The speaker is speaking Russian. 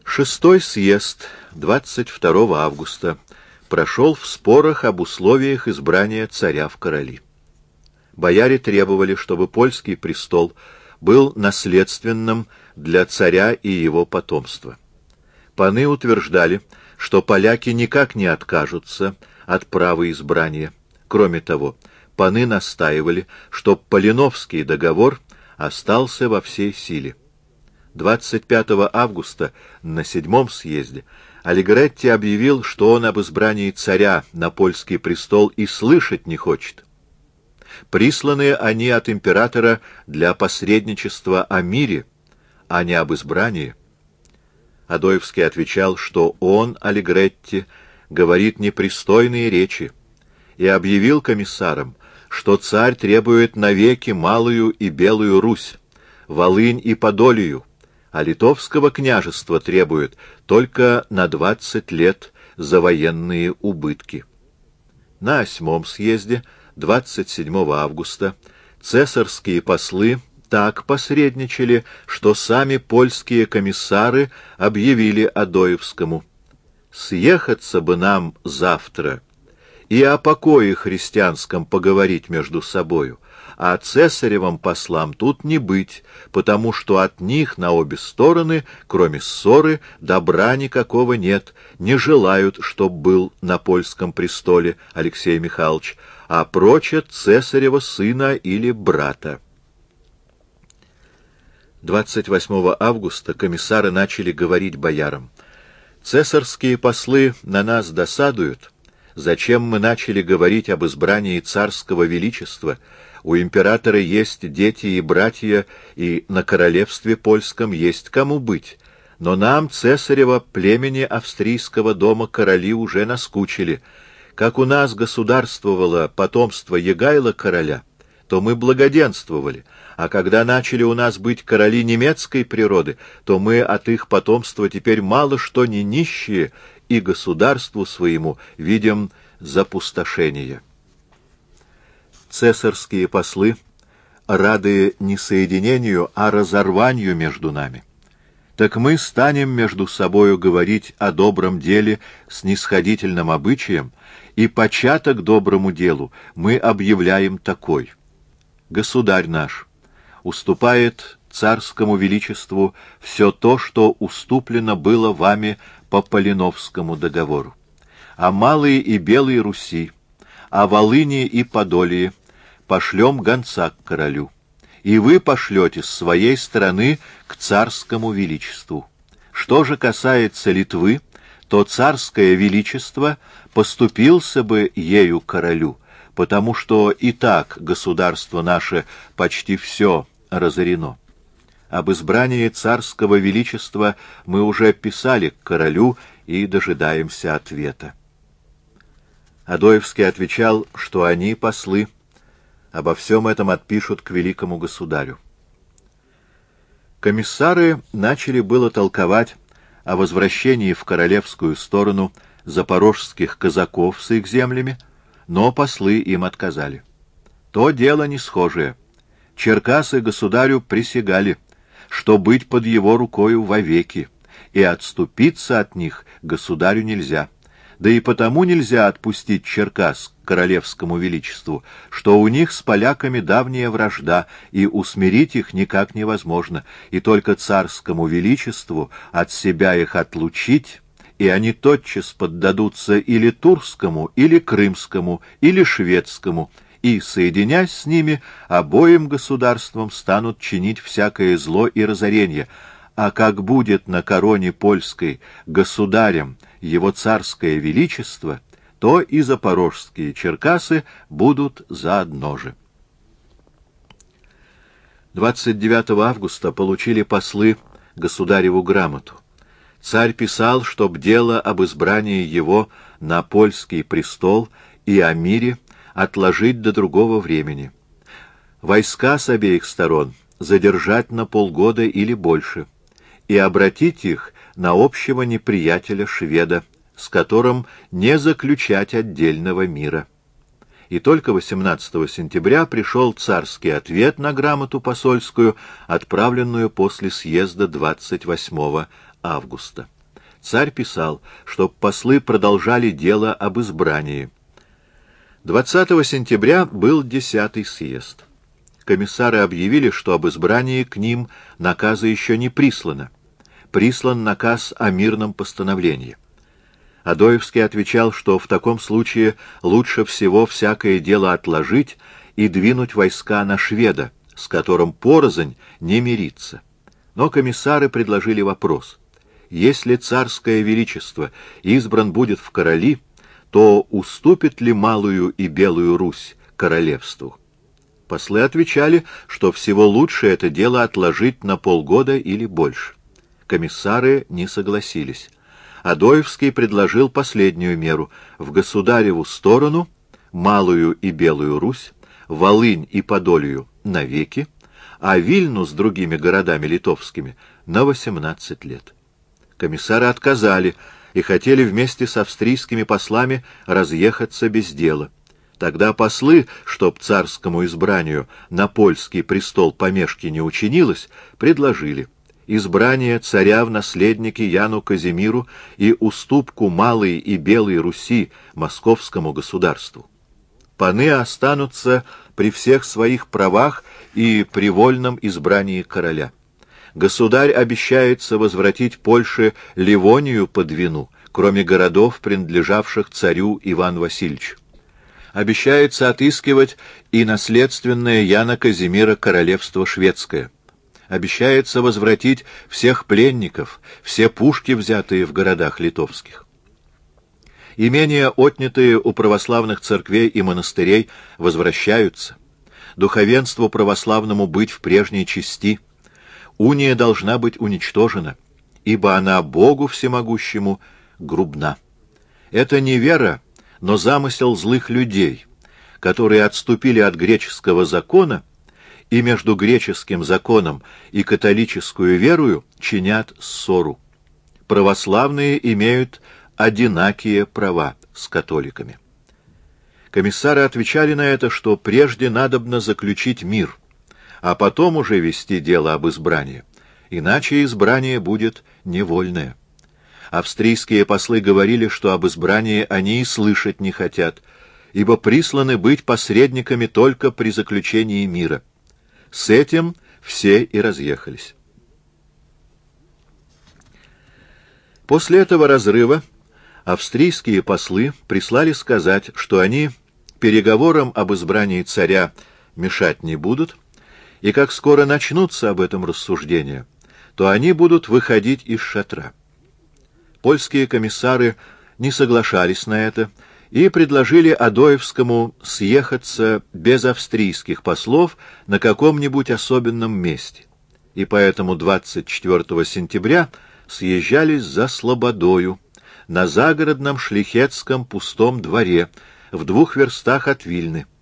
Шестой съезд 22 августа прошел в спорах об условиях избрания царя в короли. Бояре требовали, чтобы польский престол был наследственным для царя и его потомства. Паны утверждали, что поляки никак не откажутся от права избрания. Кроме того, паны настаивали, что Полиновский договор остался во всей силе. 25 августа на 7-м съезде Аллегретти объявил, что он об избрании царя на польский престол и слышать не хочет. Присланы они от императора для посредничества о мире, а не об избрании. Адоевский отвечал, что он, Аллегретти, говорит непристойные речи, и объявил комиссарам, что царь требует навеки Малую и Белую Русь, Волынь и Подолию, а Литовского княжества требует только на 20 лет за военные убытки. На 8-м съезде 27 августа цесарские послы так посредничали, что сами польские комиссары объявили Адоевскому: «Съехаться бы нам завтра и о покое христианском поговорить между собою, а цесаревым послам тут не быть, потому что от них на обе стороны, кроме ссоры, добра никакого нет, не желают, чтоб был на польском престоле Алексей Михайлович, а прочат цесарева сына или брата». 28 августа комиссары начали говорить боярам: «Цесарские послы на нас досадуют. Зачем мы начали говорить об избрании царского величества? У императора есть дети и братья, и на королевстве польском есть кому быть. Но нам, цесарева племени австрийского дома, короли уже наскучили. Как у нас государствовало потомство Егайла короля, то мы благоденствовали, а когда начали у нас быть короли немецкой природы, то мы от их потомства теперь мало что не нищие, и государству своему видим запустошение». Цесарские послы рады не соединению, а разорванию между нами. Так мы станем между собою говорить о добром деле с нисходительным обычаем, и початок доброму делу мы объявляем такой: «Государь наш уступает царскому величеству все то, что уступлено было вами по Полиновскому договору. О Малой и Белой Руси, о Волыни и Подолии пошлем гонца к королю, и вы пошлете с своей стороны к царскому величеству. Что же касается Литвы, то царское величество поступился бы ею королю, потому что и так государство наше почти все разорено. Об избрании царского величества мы уже писали к королю и дожидаемся ответа». Адоевский отвечал, что они, послы, обо всем этом отпишут к великому государю. Комиссары начали было толковать о возвращении в королевскую сторону запорожских казаков с их землями, но послы им отказали. То дело не схожее. Черкасы государю присягали, что быть под его рукою вовеки, и отступиться от них государю нельзя. Да и потому нельзя отпустить Черкас к королевскому величеству, что у них с поляками давняя вражда, и усмирить их никак невозможно, и только царскому величеству от себя их отлучить, и они тотчас поддадутся или турскому, или крымскому, или шведскому, и, соединясь с ними, обоим государствам станут чинить всякое зло и разорение. А как будет на короне польской государем его царское величество, то и запорожские Черкасы будут заодно же. 29 августа получили послы государеву грамоту. Царь писал, чтоб дело об избрании его на польский престол и о мире отложить до другого времени. Войска с обеих сторон задержать на полгода или больше, и обратить их на общего неприятеля шведа, с которым не заключать отдельного мира. И только 18 сентября пришел царский ответ на грамоту посольскую, отправленную после съезда 28 августа. царь писал, чтоб послы продолжали дело об избрании. 20 сентября был 10-й съезд. Комиссары объявили, что об избрании к ним наказа еще не прислано. Прислан наказ о мирном постановлении. Адоевский отвечал, что в таком случае лучше всего всякое дело отложить и двинуть войска на шведа, с которым порознь не мириться. Но комиссары предложили вопрос: если царское величество избран будет в короли, то уступит ли Малую и Белую Русь королевству? Послы отвечали, что всего лучше это дело отложить на полгода или больше. Комиссары не согласились. Адоевский предложил последнюю меру: в государеву сторону Малую и Белую Русь, Волынь и Подолью навеки, а Вильну с другими городами литовскими на 18 лет. Комиссары отказали и хотели вместе с австрийскими послами разъехаться без дела. Тогда послы, чтоб царскому избранию на польский престол помешки не учинилось, предложили избрание царя в наследники Яну Казимиру и уступку Малой и Белой Руси московскому государству. Паны останутся при всех своих правах и при вольном избрании короля. Государь обещается возвратить Польше Ливонию под Двину, кроме городов, принадлежавших царю Ивану Васильевичу. Обещается отыскивать и наследственное Яна Казимира королевство шведское. Обещается возвратить всех пленников, все пушки, взятые в городах литовских. Имения, отнятые у православных церквей и монастырей, возвращаются. Духовенству православному быть в прежней чести. Уния должна быть уничтожена, ибо она Богу всемогущему грубна. Это не вера, но замысел злых людей, которые отступили от греческого закона и между греческим законом и католическую верою чинят ссору. Православные имеют одинакие права с католиками. Комиссары отвечали на это, что прежде надобно заключить мир, а потом уже вести дело об избрании, иначе избрание будет невольное. Австрийские послы говорили, что об избрании они и слышать не хотят, ибо присланы быть посредниками только при заключении мира. С этим все и разъехались. После этого разрыва австрийские послы прислали сказать, что они переговорам об избрании царя мешать не будут, и как скоро начнутся об этом рассуждения, то они будут выходить из шатра. Польские комиссары не соглашались на это и предложили Адоевскому съехаться без австрийских послов на каком-нибудь особенном месте, и поэтому 24 сентября съезжались за Слободою на загородном шлихетском пустом дворе в 2 верстах от Вильны.